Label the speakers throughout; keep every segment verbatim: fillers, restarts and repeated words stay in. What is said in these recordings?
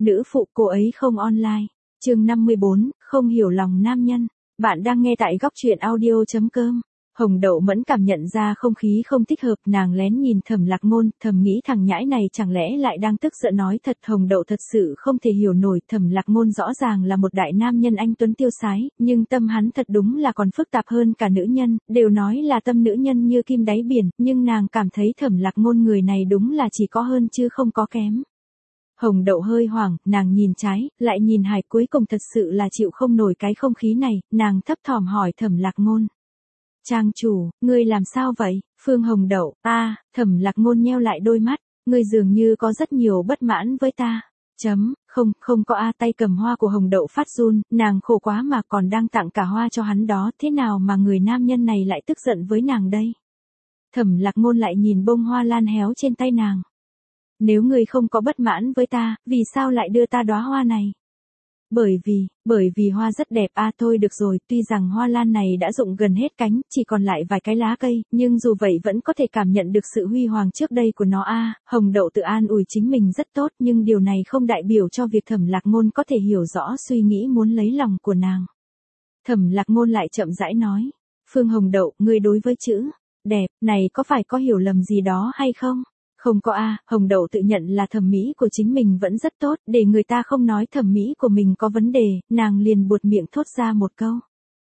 Speaker 1: Nữ phụ cô ấy không online. Chương năm mươi bốn, không hiểu lòng nam nhân. Bạn đang nghe tại góc truyện audio.com. Hồng Đậu Mẫn cảm nhận ra không khí không thích hợp, nàng lén nhìn Thẩm Lạc Ngôn, thầm nghĩ thằng nhãi này chẳng lẽ lại đang tức giận nói thật. Hồng Đậu thật sự không thể hiểu nổi, Thẩm Lạc Ngôn rõ ràng là một đại nam nhân anh tuấn tiêu sái, nhưng tâm hắn thật đúng là còn phức tạp hơn cả nữ nhân, đều nói là tâm nữ nhân như kim đáy biển, nhưng nàng cảm thấy Thẩm Lạc Ngôn người này đúng là chỉ có hơn chứ không có kém. Hồng Đậu hơi hoảng, nàng nhìn trái, lại nhìn hải, cuối cùng thật sự là chịu không nổi cái không khí này, nàng thấp thỏm hỏi Thẩm Lạc Ngôn. Trang chủ, ngươi làm sao vậy? Phương Hồng Đậu, a, Thẩm Lạc Ngôn nheo lại đôi mắt, ngươi dường như có rất nhiều bất mãn với ta. Chấm, không, không có a. Tay cầm hoa của Hồng Đậu phát run, nàng khổ quá mà còn đang tặng cả hoa cho hắn đó, thế nào mà người nam nhân này lại tức giận với nàng đây? Thẩm Lạc Ngôn lại nhìn bông hoa lan héo trên tay nàng. Nếu ngươi không có bất mãn với ta, vì sao lại đưa ta đóa hoa này? Bởi vì, bởi vì hoa rất đẹp a. À, thôi được rồi, tuy rằng hoa lan này đã rụng gần hết cánh, chỉ còn lại vài cái lá cây, nhưng dù vậy vẫn có thể cảm nhận được sự huy hoàng trước đây của nó a. À, Hồng Đậu tự an ủi chính mình rất tốt, nhưng điều này không đại biểu cho việc Thẩm Lạc Ngôn có thể hiểu rõ suy nghĩ muốn lấy lòng của nàng. Thẩm Lạc Ngôn lại chậm rãi nói, Phương Hồng Đậu, ngươi đối với chữ đẹp này có phải có hiểu lầm gì đó hay không? Không có a. À, Hồng Đậu tự nhận là thẩm mỹ của chính mình vẫn rất tốt, để người ta không nói thẩm mỹ của mình có vấn đề, nàng liền buột miệng thốt ra một câu.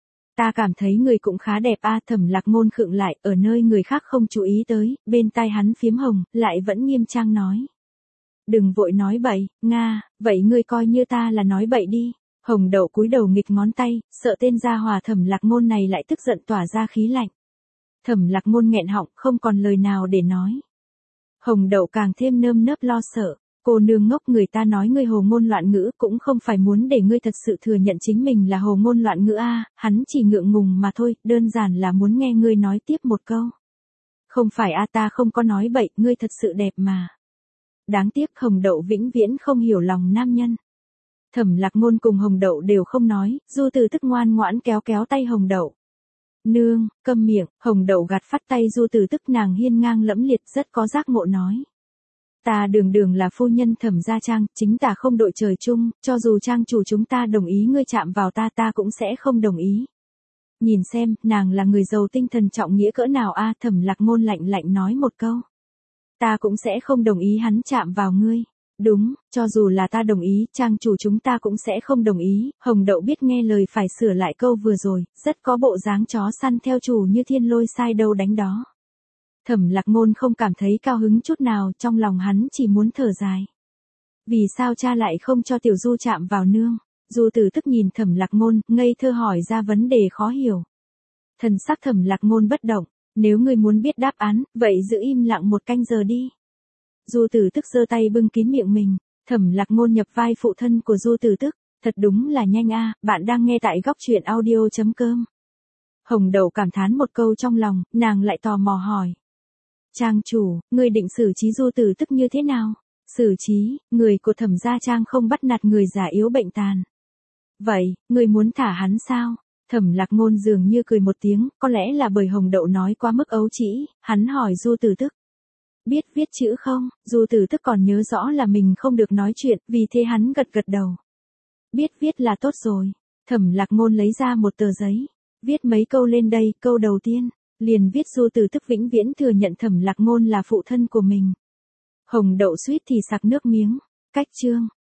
Speaker 1: Ta cảm thấy người cũng khá đẹp a. À, Thẩm Lạc Ngôn khựng lại, ở nơi người khác không chú ý tới, bên tai hắn phiếm hồng, lại vẫn nghiêm trang nói. Đừng vội nói bậy, Nga, vậy ngươi coi như ta là nói bậy đi. Hồng Đậu cúi đầu nghịch ngón tay, sợ tên gia hòa Thẩm Lạc Ngôn này lại tức giận tỏa ra khí lạnh. Thẩm Lạc Ngôn nghẹn họng, không còn lời nào để nói. Hồng Đậu càng thêm nơm nớp lo sợ, cô nương ngốc, người ta nói ngươi hồ ngôn loạn ngữ cũng không phải muốn để ngươi thật sự thừa nhận chính mình là hồ ngôn loạn ngữ a. À, hắn chỉ ngượng ngùng mà thôi, đơn giản là muốn nghe ngươi nói tiếp một câu. Không phải a. À, ta không có nói bậy, ngươi thật sự đẹp mà. Đáng tiếc Hồng Đậu vĩnh viễn không hiểu lòng nam nhân. Thẩm Lạc Ngôn cùng Hồng Đậu đều không nói, Du Từ Tức ngoan ngoãn kéo kéo tay Hồng Đậu. Nương, câm miệng. Hồng Đậu gạt phát tay Du Từ Tức, nàng hiên ngang lẫm liệt rất có giác ngộ nói. Ta đường đường là phu nhân Thẩm gia Trang, chính ta không đội trời chung, cho dù Trang chủ chúng ta đồng ý ngươi chạm vào ta ta cũng sẽ không đồng ý. Nhìn xem, nàng là người giàu tinh thần trọng nghĩa cỡ nào a. À, Thẩm Lạc Ngôn lạnh lạnh nói một câu. Ta cũng sẽ không đồng ý hắn chạm vào ngươi. Đúng, cho dù là ta đồng ý, Trang chủ chúng ta cũng sẽ không đồng ý. Hồng Đậu biết nghe lời phải sửa lại câu vừa rồi, rất có bộ dáng chó săn theo chủ như thiên lôi sai đâu đánh đó. Thẩm Lạc Ngôn không cảm thấy cao hứng chút nào, trong lòng hắn chỉ muốn thở dài. Vì sao cha lại không cho Tiểu Du chạm vào nương? Du Từ Tức nhìn Thẩm Lạc Ngôn, ngây thơ hỏi ra vấn đề khó hiểu. Thần sắc Thẩm Lạc Ngôn bất động, nếu ngươi muốn biết đáp án, vậy giữ im lặng một canh giờ đi. Du Từ Tức giơ tay bưng kín miệng mình, Thẩm Lạc Ngôn nhập vai phụ thân của Du Từ Tức, thật đúng là nhanh a. À, bạn đang nghe tại góc truyện audio.com. Hồng Đậu cảm thán một câu trong lòng, nàng lại tò mò hỏi. Trang chủ, ngươi định xử trí Du Từ Tức như thế nào? Xử trí, người của Thẩm gia Trang không bắt nạt người già yếu bệnh tàn. Vậy, ngươi muốn thả hắn sao? Thẩm Lạc Ngôn dường như cười một tiếng, có lẽ là bởi Hồng Đậu nói quá mức ấu trĩ, hắn hỏi Du Từ Tức. Biết viết chữ không? Du Từ Tức còn nhớ rõ là mình không được nói chuyện, vì thế hắn gật gật đầu. Biết viết là tốt rồi. Thẩm Lạc Ngôn lấy ra một tờ giấy. Viết mấy câu lên đây, câu đầu tiên, liền viết Du Từ Tức vĩnh viễn thừa nhận Thẩm Lạc Ngôn là phụ thân của mình. Hồng Đậu suýt thì sặc nước miếng. Cách chương.